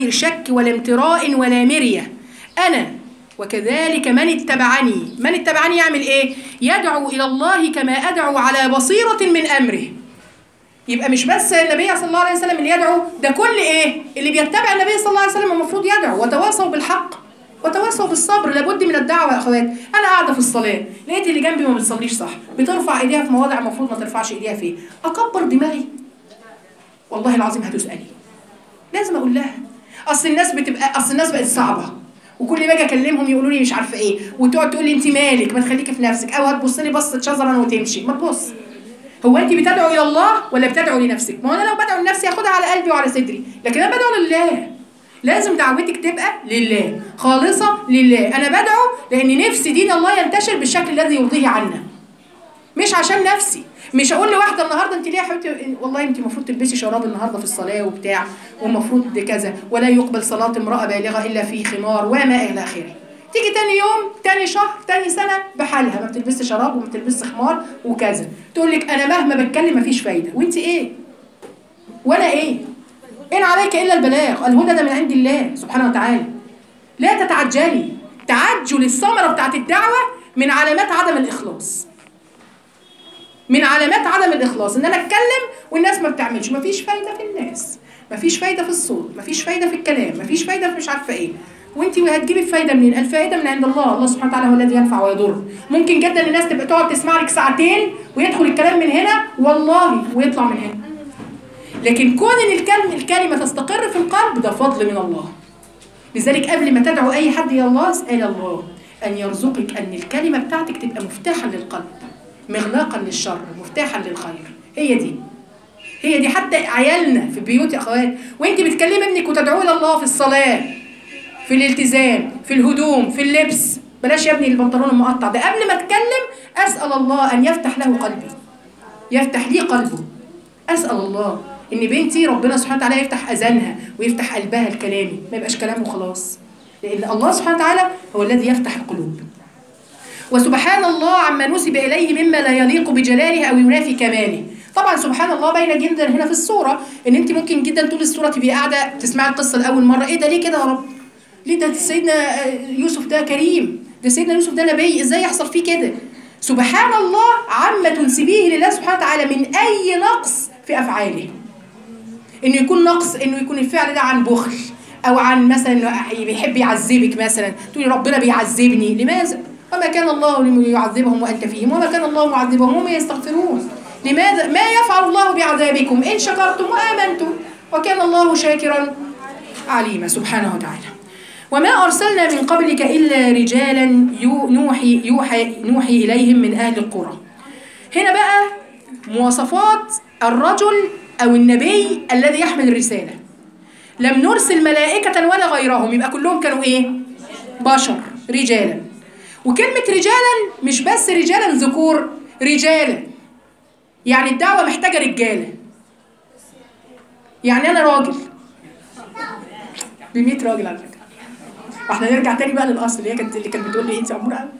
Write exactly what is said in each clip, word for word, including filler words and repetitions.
شك ولا امتراء ولا مرية، أنا وكذلك من اتبعني. من اتبعني يعمل إيه؟ يدعو إلى الله كما أدعو على بصيرة من أمره. يبقى مش بس النبي صلى الله عليه وسلم اللي يدعو، ده كل إيه؟ اللي بيتبع النبي صلى الله عليه وسلم المفروض يدعو. وتواصوا بالحق وتواصوا بالصبر. لابد من الدعوة يا أخوات. أنا قاعدة في الصلاة لقيت اللي جنبي ما بتصليش صح، بترفع إيديها في مواضع المفروض ما ترفعش إيديها فيه، أكبر دماغي؟ والله العظيم هتسألي. لازم أقول لها. أصل الناس بتبقى أصل الناس بقت صعبة، وكل ما اجي اكلمهم يقولوا لي مش عارفه ايه، وتقعد تقول لي انت مالك، ما تخليكي في نفسك، او هتبص لي بصه شزرا وتمشي. ما تبص. هو انت بتدعو الى الله ولا بتدعو لنفسك؟ ما هو انا لو بدعو لنفسي هاخدها على قلبي وعلى صدري، لكن انا بدعو لله. لازم دعوتك تبقى لله، خالصه لله. انا بدعو لان نفسي دين الله ينتشر بالشكل الذي يرضيه عنا، مش عشان نفسي. مش هقول لواحده النهارده انت ليه يا حبيبتي، والله انت المفروض تلبسي شراب النهارده في الصلاه وبتاع، والمفروض كذا، ولا يقبل صلاه امراه بالغه الا في خمار وما الى اخره. تيجي تاني يوم، تاني شهر، تاني سنه بحالها ما بتلبسش شراب وما بتلبسش خمار وكذا، تقول لك انا مهما بتكلم مفيش فايده. وانت ايه؟ وانا ايه؟ ان عليك الا البلاغ. الهدى ده من عند الله سبحانه وتعالى. لا تتعجلي. تعجل الثمره بتاعت الدعوه من علامات عدم الاخلاص. من علامات عدم الإخلاص إن أنا أتكلم والناس ما بتعملش. مفيش فايدة في الناس، مفيش فايدة في الصوت، مفيش فايدة في الكلام، مفيش فايدة في مش عارفة إيه. وأنت هتجيبي الفايدة منين؟ الفايدة من عند الله. الله سبحانه وتعالى هو الذي ينفع ويضر. ممكن جدا الناس تبقى تقعد تسمع لك ساعتين ويدخل الكلام من هنا والله ويطلع من هنا. لكن كون إن الكلمة الكلمة تستقر في القلب ده فضل من الله. لذلك قبل ما تدعو أي حد إلى الله اسأل الله أن يرزقك أن الكلمة بتاعتك تبقى مفتاحا للقلب، مغلاقا للشر، مفتاحا للخير. هي دي هي دي حتى عيالنا في البيوت يا اخوات، وانت بتكلمي ابنك وتدعوه الى الله في الصلاه، في الالتزام، في الهدوم، في اللبس. بلاش يا ابني البنطلون المقطع ده. قبل ما اتكلم اسال الله ان يفتح له قلبي، يفتح لي قلبه. اسال الله ان بنتي ربنا سبحانه وتعالى يفتح اذانها ويفتح قلبها لكلامي، ما يبقاش كلامه خلاص، لان الله سبحانه وتعالى هو الذي يفتح القلوب. وسبحان الله عما نسب إليه مما لا يليق بجلاله أو ينافي كماله. طبعا سبحان الله باينه جدا هنا في الصورة، ان انت ممكن جدا طول الصورة تبقي قاعدة تسمعي القصة لأول مرة. ايه ده؟ ليه كده يا رب؟ ليه ده؟ سيدنا يوسف ده كريم، ده سيدنا يوسف ده نبي، ازاي يحصل فيه كده؟ سبحان الله عما تنسبيه لله سبحانه وتعالى من أي نقص في أفعاله. انه يكون نقص، انه يكون الفعل ده عن بخل، او عن مثلا بيحب يعذبك، مثلا تقولي ربنا بيعذبني. لماذا؟ وما كان الله ليعذبهم وأنت فيهم وما كان الله معذبهم وهم يستغفرون. لماذا؟ ما يفعل الله بعذابكم إن شكرتم وآمنتم وكان الله شاكرا عليما سبحانه وتعالى. وما أرسلنا من قبلك إلا رجالا نوحي, يوحي, نوحي إليهم من أهل القرى. هنا بقى مواصفات الرجل أو النبي الذي يحمل الرسالة. لم نرسل ملائكة ولا غيرهم، يبقى كلهم كانوا إيه؟ بشر، رجالا. وكلمة رجالا مش بس رجالا ذكور، رجالا يعني الدعوة محتاجة رجالة. يعني أنا راجل بمية راجل على فكرة. واحنا نرجع تاني بقى للأصل اللي هي كانت اللي كانت بتقول لي أنت أمورة قوي.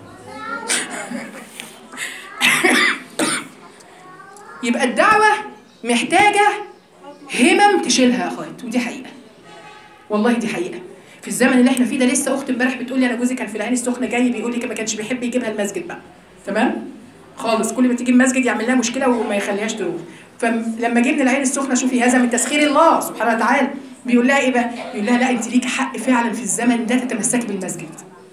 يبقى الدعوة محتاجة همم تشيلها يا أخوات، ودي حقيقة. والله دي حقيقة. في الزمن اللي احنا فيه ده، لسه اخت امبارح بتقول لي انا جوزي كان في العين السخنه جاي بيقول لي ما كانش بيحب يجيبها المسجد بقى. تمام؟ خالص، كل ما تيجي المسجد يعمل لها مشكله وما يخليهاش تروح. فلما جبنا العين السخنه، شوفي هذا من تسخير الله سبحانه وتعالى. بيقول لها ايه بقى؟ بيقول لها لا انت ليك حق فعلا في الزمن ده تتمسكي بالمسجد.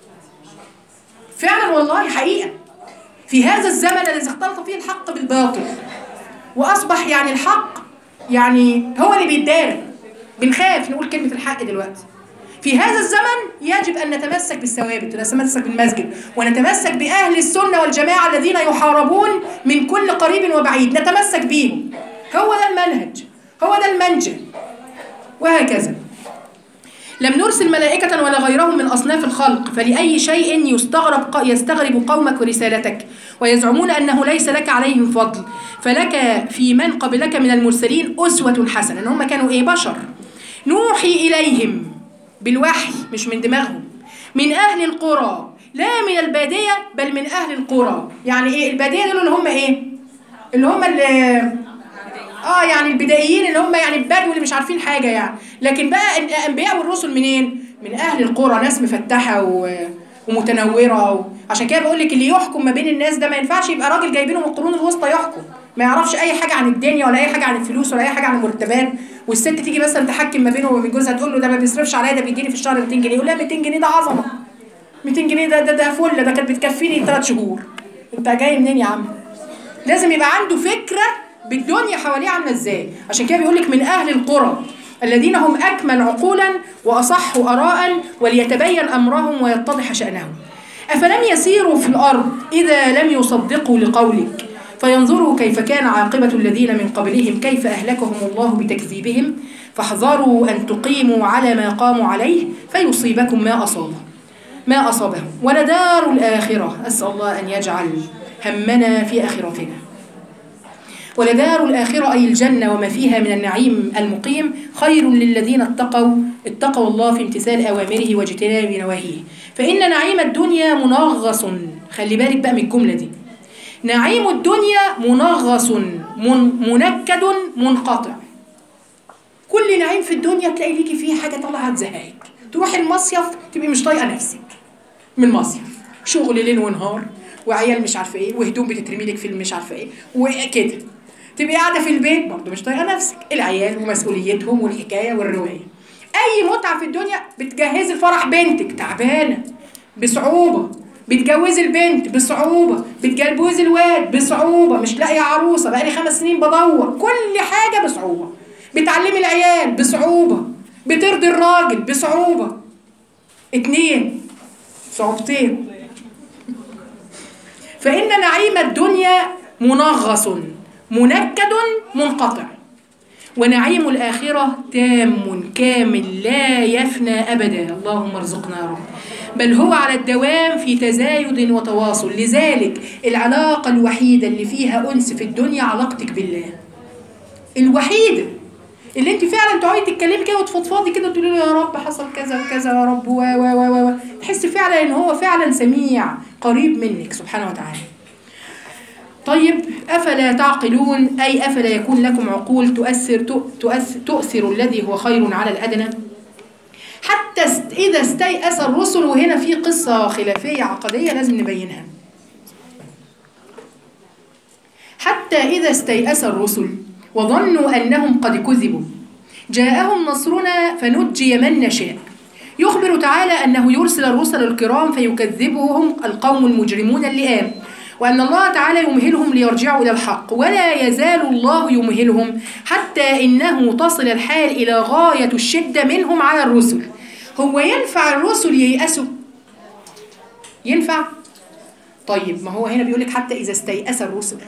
فعلا والله حقيقه. في هذا الزمن الذي اختلط فيه الحق بالباطل واصبح يعني الحق يعني هو اللي بيتدارى. بنخاف نقول كلمه الحق دلوقتي. في هذا الزمن يجب أن نتمسك بالثوابت ونتمسك بالمسجد ونتمسك بأهل السنة والجماعة الذين يحاربون من كل قريب وبعيد، نتمسك بهم. هو ده المنهج، هو ده المنجى، وهكذا. لم نرسل ملائكة ولا غيرهم من أصناف الخلق، فلأي شيء يستغرب يستغرب قومك ورسالتك ويزعمون أنه ليس لك عليهم فضل، فلك في من قبلك من المرسلين أسوة حسنة. إن هم كانوا إيه؟ بشر. نوحي إليهم بالوحي، مش من دماغهم، من أهل القرى، لا من البادية بل من أهل القرى. يعني إيه البادية دول؟ اللي هم إيه؟ اللي هم اللي اه يعني البدائيين اللي هم يعني البدو اللي مش عارفين حاجه يعني. لكن بقى الانبياء والرسل منين؟ من اهل القرى، ناس مفتحه و... ومتنوره و... عشان كده بقول لك اللي يحكم ما بين الناس ده ما ينفعش يبقى راجل جايبينه من القرون الوسطى يحكم، ما يعرفش اي حاجه عن الدنيا ولا اي حاجه عن الفلوس ولا اي حاجه عن المرتبات، والست تيجي مثلا تحكم ما بينه وبين جوزها تقول له ده ما بيصرفش عليا، ده بيديني في الشهر مئتين جنيه، يقول لها مئتين جنيه ده عظمه، مئتين جنيه ده ده ده فل، ده كانت بتكفيني ثلاث شهور. انت جاي منين يا عم؟ لازم يبقى عنده فكره بالدنيا حواليه عامله ازاي. عشان كده بيقول لك من اهل القرى الذين هم اكمل عقولا واصح اراء وليتبين امرهم ويتضح شانهم. افلم يسيروا في الارض اذا لم يصدقوا لقولك فينظروا كيف كان عاقبه الذين من قبلهم كيف اهلكهم الله بتكذيبهم فاحذروا ان تقيموا على ما قاموا عليه فيصيبكم ما اصابهم ما اصابهم ولدار الاخره. اسال الله ان يجعل همنا في اخرتنا. ولدار الآخرة أي الجنة وما فيها من النعيم المقيم خير للذين اتقوا اتقوا الله في امتثال أوامره واجتناب نواهيه. فإن نعيم الدنيا منغص، خلي بالك بقى من الجملة دي، نعيم الدنيا منغص من منكد منقطع. كل نعيم في الدنيا تلاقي ليكي فيه حاجة طالعة تزهقك، تروحي المصيف تبقي مش طايقة نفسك من المصيف، شغل ليل ونهار وعيال مش عارفة ايه وهدوم بتترمي لك في مش عارفة ايه وكده، تبقي قاعده في البيت برضه مش طايقه نفسك، العيال ومسؤوليتهم والحكايه والروايه. اي متعه في الدنيا، بتجهزي الفرح بنتك تعبانه بصعوبه، بتجوزي البنت بصعوبه، بتجوزي الواد بصعوبه، مش لاقيه عروسه بقالي خمس سنين بدور، كل حاجه بصعوبه، بتعلمي العيال بصعوبه، بترضي الراجل بصعوبه. اتنين صعوبتين. فإن نعيم الدنيا منغص منكد منقطع ونعيم الآخرة تام كامل لا يفنى أبدا. اللهم ارزقنا يا رب. بل هو على الدوام في تزايد وتواصل. لذلك العلاقة الوحيدة اللي فيها أنس في الدنيا علاقتك بالله، الوحيدة اللي انت فعلا تقعدي تتكلمي كده وتفضفضي كده وتقولي له يا رب حصل كذا وكذا يا رب و و و و تحسي فعلا ان هو فعلا سميع قريب منك سبحانه وتعالى. طيب أفلا تعقلون أي أفلا يكون لكم عقول تؤثر تؤثر, تؤثر الذي هو خير على الأدنى حتى إذا استيأس الرسل. وهنا في قصة خلافية عقدية لازم نبينها. حتى إذا استيأس الرسل وظنوا أنهم قد كذبوا جاءهم نصرنا فنجي من نشاء. يخبر تعالى أنه يرسل الرسل الكرام فيكذبهم القوم المجرمون اللئام، وأن الله تعالى يمهلهم ليرجعوا إلى الحق، ولا يزال الله يمهلهم حتى إنه تصل الحال إلى غاية الشدة منهم على الرسل. هو ينفع الرسل ييأسوا؟ ينفع؟ طيب ما هو هنا بيقولك حتى إذا استيأس الرسل.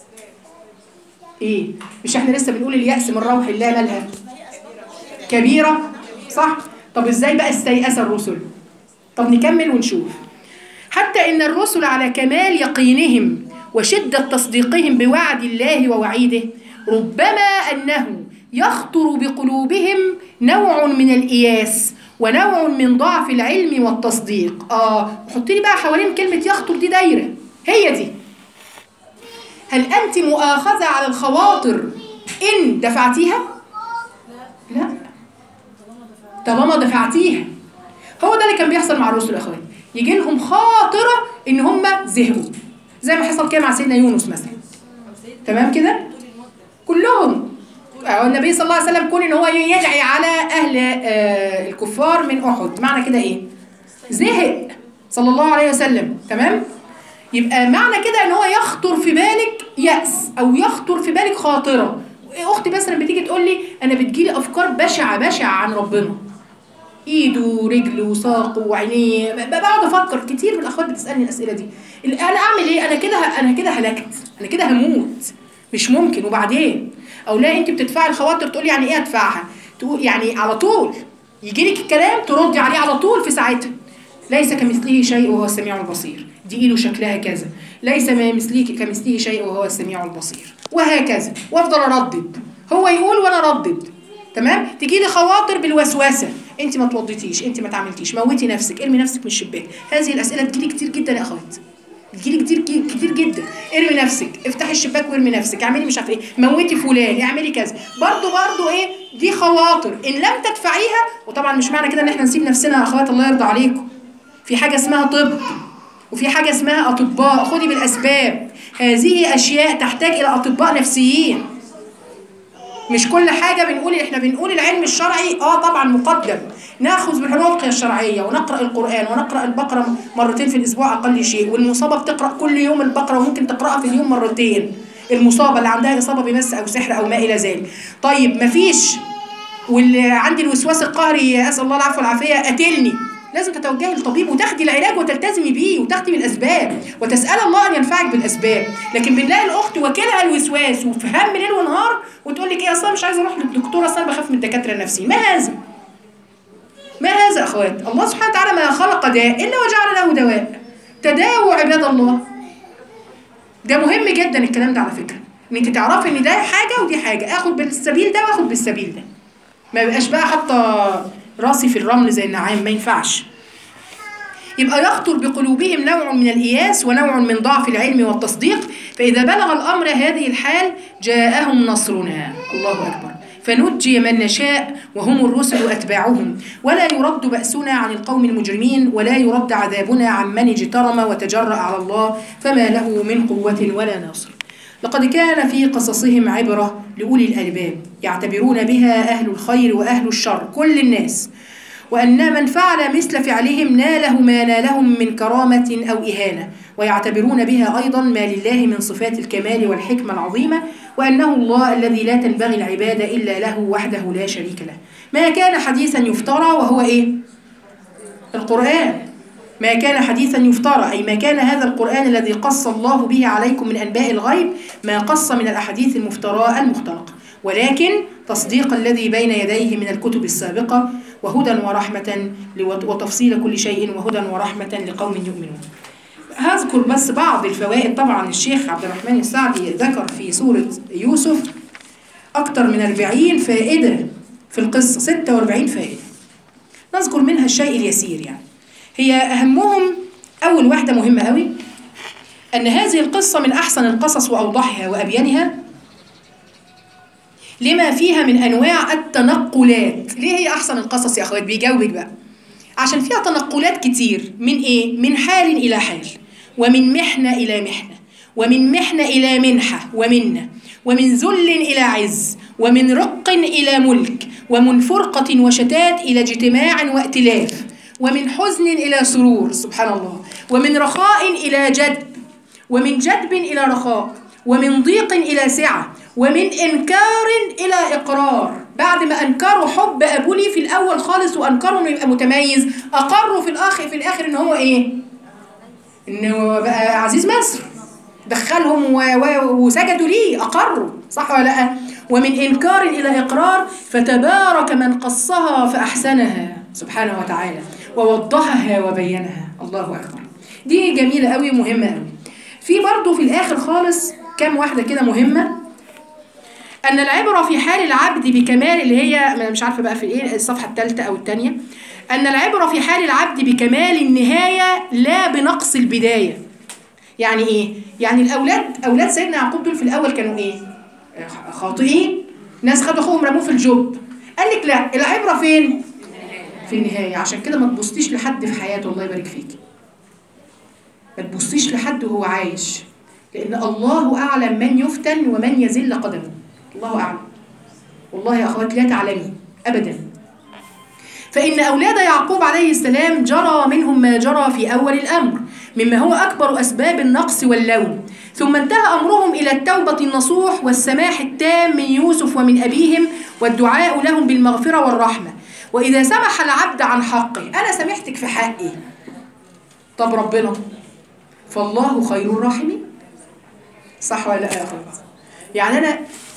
إيه؟ مش إحنا لسه بنقول اليأس من روح الله مالها؟ كبيرة؟ صح؟ طب إزاي بقى استيأس الرسل؟ طب نكمل ونشوف. حتى إن الرسل على كمال يقينهم وشدة تصديقهم بوعد الله ووعيده ربما أنه يخطر بقلوبهم نوع من الإياس ونوع من ضعف العلم والتصديق. آه حطي لي بقى حوالين كلمة يخطر دي دايرة، هي دي. هل أنت مؤاخذة على الخواطر إن دفعتيها؟ لا، طالما دفعتيها. هو ده اللي كان بيحصل مع الرسل الأخوات، يجي لهم خاطرة إن هم زهقوا، زي ما حصل كده مع سيدنا يونس مثلا. تمام كده؟ كلهم النبي صلى الله عليه وسلم كون إن هو يدعي على أهل آه الكفار من أحد، معنى كده إيه؟ زهق صلى الله عليه وسلم. تمام؟ يبقى معنى كده إن هو يخطر في بالك يأس أو يخطر في بالك خاطرة. أختي مثلا بتيجي تقول لي أنا بتجيلي أفكار بشعة بشعة عن ربنا، ايده ورجله وساقه وعينيه، بقعد افكر. كتير من الاخوات بتسالني الاسئله دي، انا اعمل ايه؟ انا كده انا كده هلكت، انا كده هموت، مش ممكن. وبعدين او لا انت بتدفعي الخواطر، تقول يعني ايه ادفعها؟ تقول يعني على طول يجي لك الكلام تردي عليه على طول في ساعتها. ليس كمثله شيء وهو السميع البصير، دي ايده شكلها كذا، ليس ما مثله كمثله شيء وهو السميع البصير، وهكذا، وافضل اردد، هو يقول وانا اردد. تمام؟ تجي لي خواطر بالوسوسه، انت ما توضيتيش، انت ما تعملتيش، موتي نفسك، ارمي نفسك من الشباك. هذه الاسئله بتجيلي كتير جدا يا اخوات. بتجيلي كتير كتير جدا. ارمي نفسك، افتحي الشباك وارمي نفسك، اعملي مش عارفه ايه، موتي فلان، اعملي كذا. برضو برضو ايه دي خواطر ان لم تدفعيها. وطبعا مش معنى كده ان احنا نسيب نفسنا يا اخوات، الله يرضى عليكم. في حاجه اسمها طب وفي حاجه اسمها اطباء، خدي بالاسباب. هذه اشياء تحتاج الى اطباء نفسيين. مش كل حاجه بنقول احنا بنقول العلم الشرعي اه طبعا مقدم، ناخذ بالرقيه الشرعيه ونقرا القران ونقرا البقره مرتين في الاسبوع اقل شيء، والمصابه بتقرا كل يوم البقره وممكن تقراها في اليوم مرتين، المصابه اللي عندها اصابه بمس او سحر او ما الى ذلك. طيب مفيش، واللي عندي الوسواس القهري اسال الله العفو والعافيه قاتلني، لازم تتوجهي للطبيب وتاخدي العلاج وتلتزمي بيه وتاخدي بالاسباب وتسال الله ان ينفعك بالاسباب. لكن بنلاقي الاخت وكيلها الوسواس وفي هم ليل ونهار وتقول لك ايه اصلا مش عايزه اروح للدكتور، اصلا بخاف من الدكاتره النفسيين. ما هذا؟ ما هذا اخوات؟ الله سبحانه وتعالى ما خلق داء الا وجعل له دواء. تداووا عباد الله. ده مهم جدا الكلام ده على فكره، ان انت تعرفي ان ده حاجه ودي حاجه، اخد بالسبيل ده واخد بالسبيل ده. ما يبقاش بقى حاطه راسي في الرمل زي النعام، ما ينفعش. يبقى يخطر بقلوبهم نوع من الإياس ونوع من ضعف العلم والتصديق، فإذا بلغ الأمر هذه الحال جاءهم نصرنا، الله أكبر، فنجي من نشاء وهم الرسل أتباعهم، ولا يرد بأسنا عن القوم المجرمين، ولا يرد عذابنا عن من اجترم وتجرأ على الله فما له من قوة ولا ناصر. لقد كان في قصصهم عبرة لأولي الألباب يعتبرون بها أهل الخير وأهل الشر كل الناس، وأن من فعل مثل فعلهم ناله ما نالهم من كرامة أو إهانة، ويعتبرون بها أيضا ما لله من صفات الكمال والحكمة العظيمة، وأنه الله الذي لا تنبغي العبادة إلا له وحده لا شريك له. ما كان حديثا يفترى، وهو إيه؟ القرآن. ما كان حديثا يفترى أي ما كان هذا القرآن الذي قص الله به عليكم من أنباء الغيب ما قص من الأحاديث المفتراء المختلقة، ولكن تصديق الذي بين يديه من الكتب السابقة، وهدى ورحمة وتفصيل كل شيء، وهدى ورحمة لقوم يؤمنون. هذكر بس بعض الفوائد. طبعا الشيخ عبد الرحمن السعدي ذكر في سورة يوسف أكثر من أربعين فائدة في القصة، ستة وأربعين فائدة، نذكر منها الشيء اليسير. يعني هي أهمهم أول واحدة مهمة قوي، أن هذه القصة من أحسن القصص وأوضحها وأبينها لما فيها من أنواع التنقلات. ليه هي أحسن القصص يا أخوات؟ بيجاوبك بقى. عشان فيها تنقلات كتير، من إيه؟ من حال إلى حال، ومن محنة إلى محنة، ومن محنة إلى منحة ومنة، ومن ذل إلى عز، ومن رق إلى ملك، ومن فرقة وشتات إلى اجتماع وائتلاف، ومن حزن إلى سرور، سبحان الله، ومن رخاء إلى جدب، ومن جدب إلى رخاء، ومن ضيق إلى سعة، ومن إنكار إلى إقرار. بعد ما أنكروا حب أبو لي في الأول خالص وأنكروا إنه يبقى متميز، أقروا في الآخر في الآخر إن هو إيه؟ إنه بقى عزيز مصر، دخلهم وسجدوا ليه، أقروا، صح ولا لأ؟ ومن إنكار إلى إقرار، فتبارك من قصها فأحسنها سبحانه وتعالى ووضحها وبينها، الله أكبر. دي جميلة قوي ومهمة قوي. في برضو في الآخر خالص كام واحدة كده مهمة، أن العبرة في حال العبد بكمال، اللي هي مش عارفة بقى في إيه الصفحة الثالثة أو الثانية، أن العبرة في حال العبد بكمال النهاية لا بنقص البداية. يعني إيه؟ يعني الأولاد أولاد سيدنا يعقوب دول في الأول كانوا إيه؟ خاطئين، ناس خدوا أخوهم رموه في الجب. قال لك لا، العبرة فين؟ في النهاية. عشان كده ما تبصيش لحد في حياته، الله يبارك فيك، ما تبصيش لحد وهو عايش، لأن الله أعلم من يفتن ومن يزل قدمه، الله أعلم. والله يا أخوات لا تعلمي أبدا. فإن أولاد يعقوب عليه السلام جرى منهم ما جرى في أول الأمر مما هو أكبر أسباب النقص واللوم، ثم انتهى أمرهم إلى التوبة النصوح والسماح التام من يوسف ومن أبيهم والدعاء لهم بالمغفرة والرحمة. وإذا سمح العبد عن حقه، أنا سمحتك في حقي، طب ربنا فالله خير الراحمين، صح ولا لا يا أخوات؟ يعني أنا